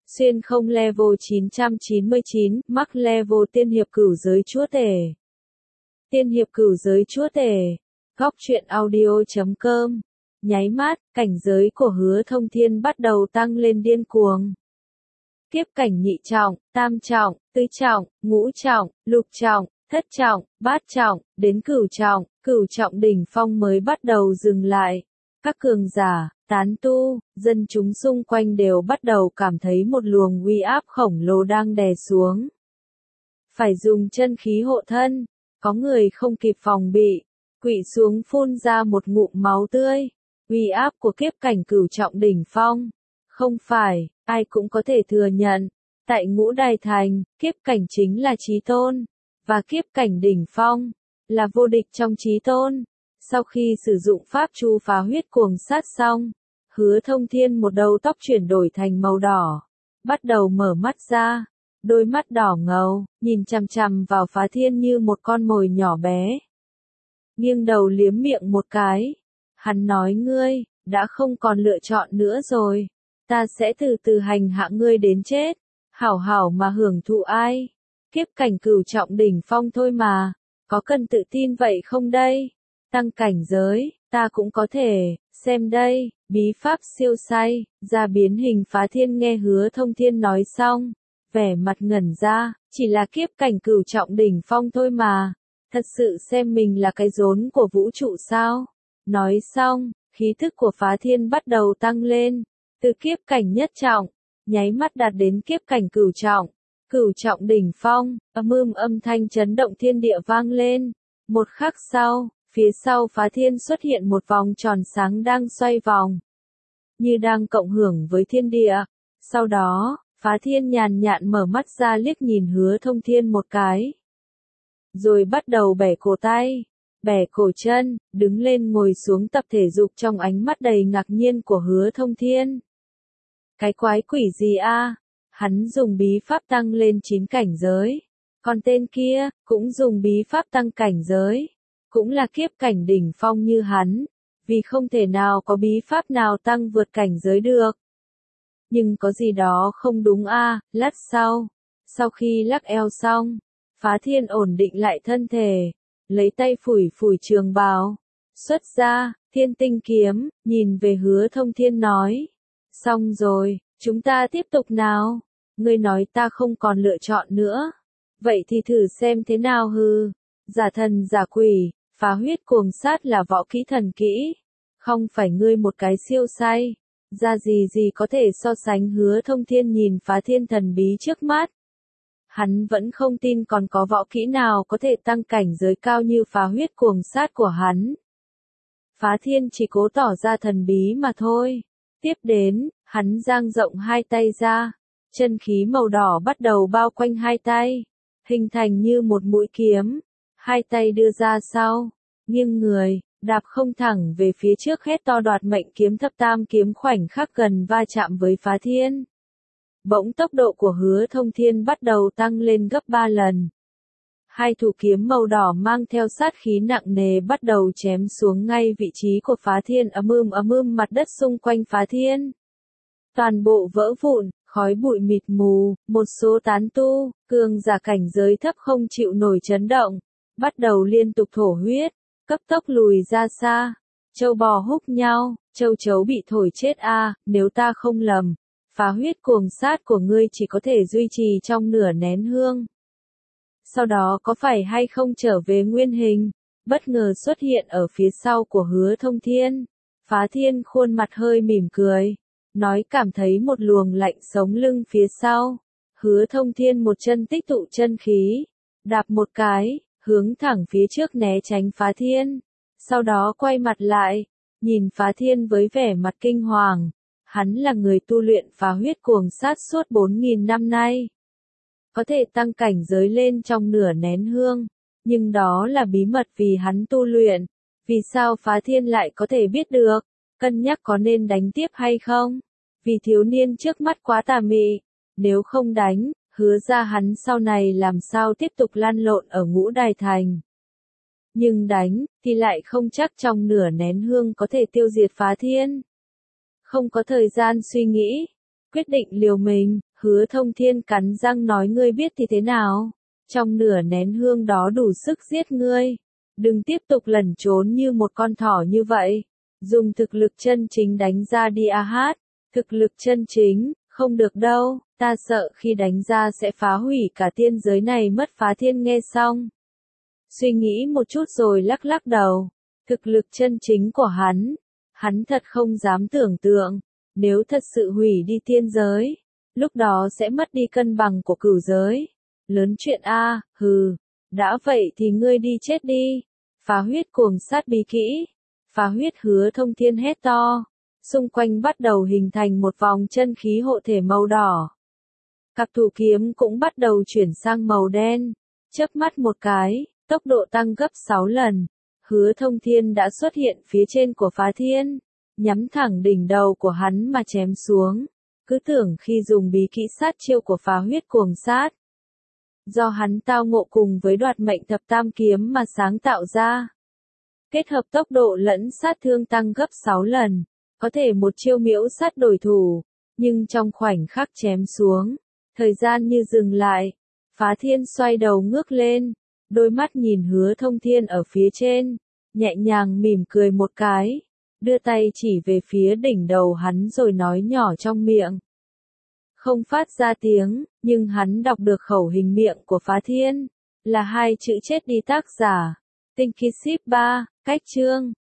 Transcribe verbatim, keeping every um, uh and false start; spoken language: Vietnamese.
Xuyên không level chín trăm chín mươi chín, mắc level tiên hiệp cửu giới chúa tể. Tiên hiệp cửu giới chúa tể. Góc truyện audio chấm com. Nháy mắt, cảnh giới của Hứa Thông Thiên bắt đầu tăng lên điên cuồng. Kiếp cảnh nhị trọng, tam trọng, tứ trọng, ngũ trọng, lục trọng, thất trọng, bát trọng, đến cửu trọng, cửu trọng đỉnh phong mới bắt đầu dừng lại. Các cường giả, tán tu, dân chúng xung quanh đều bắt đầu cảm thấy một luồng uy áp khổng lồ đang đè xuống. Phải dùng chân khí hộ thân, có người không kịp phòng bị, quỵ xuống phun ra một ngụm máu tươi. Uy áp của kiếp cảnh cửu trọng đỉnh phong, không phải ai cũng có thể thừa nhận. Tại Ngũ Đài Thành, kiếp cảnh chính là chí tôn, và kiếp cảnh đỉnh phong là vô địch trong chí tôn. Sau khi sử dụng pháp chu phá huyết cuồng sát xong, Hứa Thông Thiên một đầu tóc chuyển đổi thành màu đỏ, bắt đầu mở mắt ra, đôi mắt đỏ ngầu, nhìn chằm chằm vào Phá Thiên như một con mồi nhỏ bé. Nghiêng đầu liếm miệng một cái, hắn nói: ngươi đã không còn lựa chọn nữa rồi, ta sẽ từ từ hành hạ ngươi đến chết, hảo hảo mà hưởng thụ ai. Kiếp cảnh cửu trọng đỉnh phong thôi mà, có cần tự tin vậy không đây? Tăng cảnh giới, ta cũng có thể, xem đây, bí pháp siêu say, ra biến hình. Phá Thiên nghe Hứa Thông Thiên nói xong, vẻ mặt ngẩn ra, chỉ là kiếp cảnh cửu trọng đỉnh phong thôi mà, thật sự xem mình là cái rốn của vũ trụ sao? Nói xong, khí thức của Phá Thiên bắt đầu tăng lên, từ kiếp cảnh nhất trọng, nháy mắt đạt đến kiếp cảnh cửu trọng. Cửu trọng đỉnh phong, âm ưm âm thanh chấn động thiên địa vang lên. Một khắc sau, phía sau Phá Thiên xuất hiện một vòng tròn sáng đang xoay vòng, như đang cộng hưởng với thiên địa. Sau đó, Phá Thiên nhàn nhạn mở mắt ra liếc nhìn Hứa Thông Thiên một cái, rồi bắt đầu bẻ cổ tay, bẻ cổ chân, đứng lên ngồi xuống tập thể dục trong ánh mắt đầy ngạc nhiên của Hứa Thông Thiên. Cái quái quỷ gì a? Hắn dùng bí pháp tăng lên chín cảnh giới, còn tên kia cũng dùng bí pháp tăng cảnh giới, cũng là kiếp cảnh đỉnh phong như hắn, vì không thể nào có bí pháp nào tăng vượt cảnh giới được. Nhưng có gì đó không đúng a. Lát sau, sau khi lắc eo xong, Phá Thiên ổn định lại thân thể, lấy tay phủi phủi trường bào, xuất ra Thiên Tinh kiếm, nhìn về Hứa Thông Thiên nói: xong rồi, chúng ta tiếp tục nào. Ngươi nói ta không còn lựa chọn nữa, vậy thì thử xem thế nào hư. Giả thần giả quỷ, phá huyết cuồng sát là võ kỹ thần kỹ, không phải ngươi một cái siêu say, ra gì gì có thể so sánh. Hứa Thông Thiên nhìn Phá Thiên thần bí trước mắt, hắn vẫn không tin còn có võ kỹ nào có thể tăng cảnh giới cao như phá huyết cuồng sát của hắn. Phá Thiên chỉ cố tỏ ra thần bí mà thôi. Tiếp đến, hắn dang rộng hai tay ra, chân khí màu đỏ bắt đầu bao quanh hai tay, hình thành như một mũi kiếm. Hai tay đưa ra sau, nghiêng người, đạp không thẳng về phía trước, hét to đoạt mệnh kiếm. Thập tam kiếm khoảnh khắc gần va chạm với Phá Thiên. Bỗng tốc độ của Hứa Thông Thiên bắt đầu tăng lên gấp ba lần. Hai thủ kiếm màu đỏ mang theo sát khí nặng nề bắt đầu chém xuống ngay vị trí của Phá Thiên. Ầm ưm ầm ưm, mặt đất xung quanh Phá Thiên toàn bộ vỡ vụn, khói bụi mịt mù. Một số tán tu, cường giả cảnh giới thấp không chịu nổi chấn động, bắt đầu liên tục thổ huyết, cấp tốc lùi ra xa. Châu bò húc nhau, châu chấu bị thổi chết a. Nếu ta không lầm, phá huyết cuồng sát của ngươi chỉ có thể duy trì trong nửa nén hương, sau đó có phải hay không trở về nguyên hình? Bất ngờ xuất hiện ở phía sau của Hứa Thông Thiên. Phá Thiên khuôn mặt hơi mỉm cười, nói cảm thấy một luồng lạnh sống lưng phía sau. Hứa Thông Thiên một chân tích tụ chân khí, đạp một cái, hướng thẳng phía trước né tránh Phá Thiên. Sau đó quay mặt lại, nhìn Phá Thiên với vẻ mặt kinh hoàng. Hắn là người tu luyện phá huyết cuồng sát suốt bốn nghìn năm nay, có thể tăng cảnh giới lên trong nửa nén hương, nhưng đó là bí mật vì hắn tu luyện. Vì sao Phá Thiên lại có thể biết được? Cân nhắc có nên đánh tiếp hay không? Vì thiếu niên trước mắt quá tà mị, nếu không đánh, hứa ra hắn sau này làm sao tiếp tục lăn lộn ở Ngũ Đài Thành. Nhưng đánh, thì lại không chắc trong nửa nén hương có thể tiêu diệt Phá Thiên. Không có thời gian suy nghĩ, quyết định liều mình, Hứa Thông Thiên cắn răng nói ngươi biết thì thế nào? Trong nửa nén hương đó đủ sức giết ngươi. Đừng tiếp tục lẩn trốn như một con thỏ như vậy. Dùng thực lực chân chính đánh ra đi a hát. Thực lực chân chính, không được đâu, ta sợ khi đánh ra sẽ phá hủy cả tiên giới này mất. Phá Thiên nghe xong. Suy nghĩ một chút rồi lắc lắc đầu. Thực lực chân chính của hắn. Hắn thật không dám tưởng tượng. Nếu thật sự hủy đi tiên giới. Lúc đó sẽ mất đi cân bằng của cửu giới. Lớn chuyện a, hừ. Đã vậy thì ngươi đi chết đi. Phá huyết cuồng sát bí kỹ. Phá huyết Hứa Thông Thiên hét to. Xung quanh bắt đầu hình thành một vòng chân khí hộ thể màu đỏ. Cặp thủ kiếm cũng bắt đầu chuyển sang màu đen. Chớp mắt một cái, tốc độ tăng gấp sáu lần. Hứa Thông Thiên đã xuất hiện phía trên của Phá Thiên. Nhắm thẳng đỉnh đầu của hắn mà chém xuống. Cứ tưởng khi dùng bí kỹ sát chiêu của phá huyết cuồng sát. Do hắn tao ngộ cùng với đoạt mệnh thập tam kiếm mà sáng tạo ra. Kết hợp tốc độ lẫn sát thương tăng gấp sáu lần. Có thể một chiêu miễu sát đổi thủ. Nhưng trong khoảnh khắc chém xuống. Thời gian như dừng lại. Phá Thiên xoay đầu ngước lên. Đôi mắt nhìn Hứa Thông Thiên ở phía trên. Nhẹ nhàng mỉm cười một cái. Đưa tay chỉ về phía đỉnh đầu hắn rồi nói nhỏ trong miệng. Không phát ra tiếng, nhưng hắn đọc được khẩu hình miệng của Phá Thiên. Là hai chữ chết đi tác giả. Tinh Ký Ship ba, cách chương.